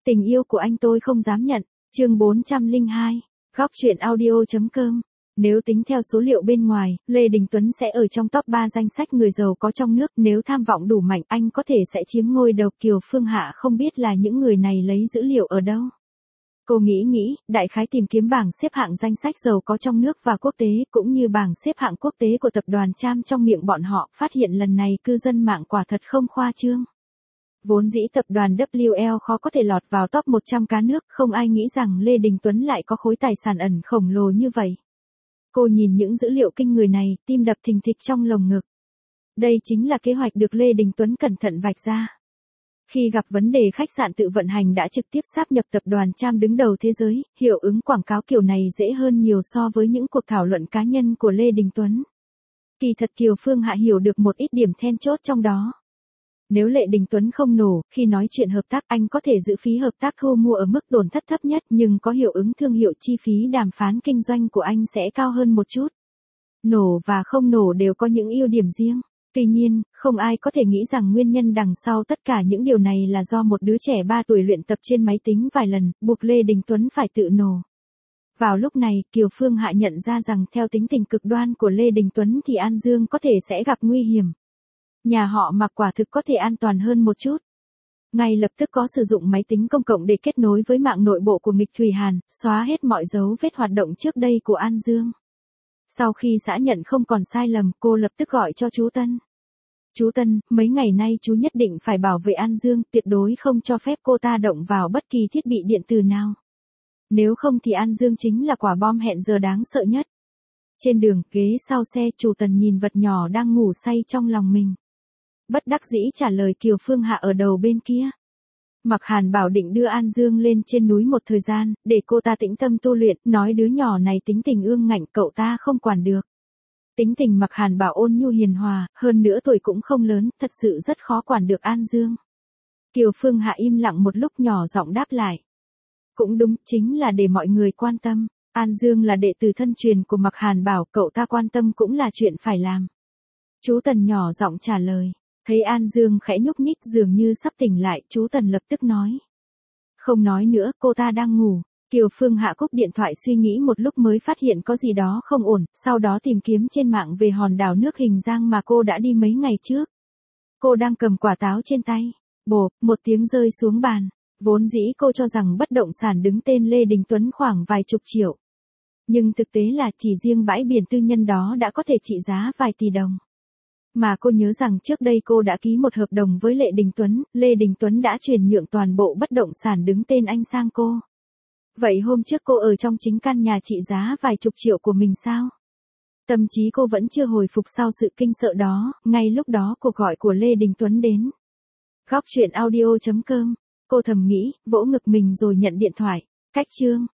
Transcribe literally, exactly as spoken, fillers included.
Tình yêu của anh tôi không dám nhận. Chương bốn trăm lẻ hai. Góc truyện audio.com. Nếu tính theo số liệu bên ngoài, Lê Đình Tuấn sẽ ở trong top ba danh sách người giàu có trong nước. Nếu tham vọng đủ mạnh, anh có thể sẽ chiếm ngôi đầu. Kiều Phương Hạ không biết là những người này lấy dữ liệu ở đâu. Cô nghĩ nghĩ, đại khái tìm kiếm bảng xếp hạng danh sách giàu có trong nước và quốc tế, cũng như bảng xếp hạng quốc tế của tập đoàn Tram trong miệng bọn họ, phát hiện lần này cư dân mạng quả thật không khoa trương. Vốn dĩ tập đoàn vê kép lờ khó có thể lọt vào top một trăm cá nước, không ai nghĩ rằng Lê Đình Tuấn lại có khối tài sản ẩn khổng lồ như vậy. Cô nhìn những dữ liệu kinh người này, tim đập thình thịch trong lồng ngực. Đây chính là kế hoạch được Lê Đình Tuấn cẩn thận vạch ra. Khi gặp vấn đề khách sạn tự vận hành đã trực tiếp sáp nhập tập đoàn Tram đứng đầu thế giới, hiệu ứng quảng cáo kiểu này dễ hơn nhiều so với những cuộc thảo luận cá nhân của Lê Đình Tuấn. Kỳ thật Kiều Phương Hạ hiểu được một ít điểm then chốt trong đó. Nếu Lê Đình Tuấn không nổ, khi nói chuyện hợp tác anh có thể giữ phí hợp tác thu mua ở mức tổn thất thấp nhất nhưng có hiệu ứng thương hiệu chi phí đàm phán kinh doanh của anh sẽ cao hơn một chút. Nổ và không nổ đều có những ưu điểm riêng. Tuy nhiên, không ai có thể nghĩ rằng nguyên nhân đằng sau tất cả những điều này là do một đứa trẻ ba tuổi luyện tập trên máy tính vài lần, buộc Lê Đình Tuấn phải tự nổ. Vào lúc này, Kiều Phương Hạ nhận ra rằng theo tính tình cực đoan của Lê Đình Tuấn thì An Dương có thể sẽ gặp nguy hiểm. Nhà họ Mạc quả thực có thể an toàn hơn một chút. Ngay lập tức có sử dụng máy tính công cộng để kết nối với mạng nội bộ của nghịch Thủy Hàn, xóa hết mọi dấu vết hoạt động trước đây của An Dương. Sau khi xác nhận không còn sai lầm, cô lập tức gọi cho chú Tân. Chú Tân, mấy ngày nay chú nhất định phải bảo vệ An Dương, tuyệt đối không cho phép cô ta động vào bất kỳ thiết bị điện tử nào. Nếu không thì An Dương chính là quả bom hẹn giờ đáng sợ nhất. Trên đường, ghế sau xe, chú Tần nhìn vật nhỏ đang ngủ say trong lòng mình. Bất đắc dĩ trả lời Kiều Phương Hạ ở đầu bên kia. Mạc Hàn bảo định đưa An Dương lên trên núi một thời gian, để cô ta tĩnh tâm tu luyện, nói đứa nhỏ này tính tình ương ngạnh cậu ta không quản được. Tính tình Mạc Hàn bảo ôn nhu hiền hòa, hơn nữa tuổi cũng không lớn, thật sự rất khó quản được An Dương. Kiều Phương Hạ im lặng một lúc nhỏ giọng đáp lại. Cũng đúng, chính là để mọi người quan tâm. An Dương là đệ tử thân truyền của Mạc Hàn bảo, cậu ta quan tâm cũng là chuyện phải làm. Chú Tần nhỏ giọng trả lời. Thấy An Dương khẽ nhúc nhích dường như sắp tỉnh lại, chú Tần lập tức nói. Không nói nữa, cô ta đang ngủ. Kiều Phương Hạ cúp điện thoại suy nghĩ một lúc mới phát hiện có gì đó không ổn, sau đó tìm kiếm trên mạng về hòn đảo nước hình giang mà cô đã đi mấy ngày trước. Cô đang cầm quả táo trên tay. Bộp, một tiếng rơi xuống bàn. Vốn dĩ cô cho rằng bất động sản đứng tên Lê Đình Tuấn khoảng vài chục triệu. Nhưng thực tế là chỉ riêng bãi biển tư nhân đó đã có thể trị giá vài tỷ đồng. Mà cô nhớ rằng trước đây cô đã ký một hợp đồng với Lê Đình Tuấn, Lê Đình Tuấn đã chuyển nhượng toàn bộ bất động sản đứng tên anh sang cô. Vậy hôm trước cô ở trong chính căn nhà trị giá vài chục triệu của mình sao? Tâm trí cô vẫn chưa hồi phục sau sự kinh sợ đó, ngay lúc đó cuộc gọi của Lê Đình Tuấn đến. Góc truyện audio.com, cô thầm nghĩ, vỗ ngực mình rồi nhận điện thoại. Cách chương.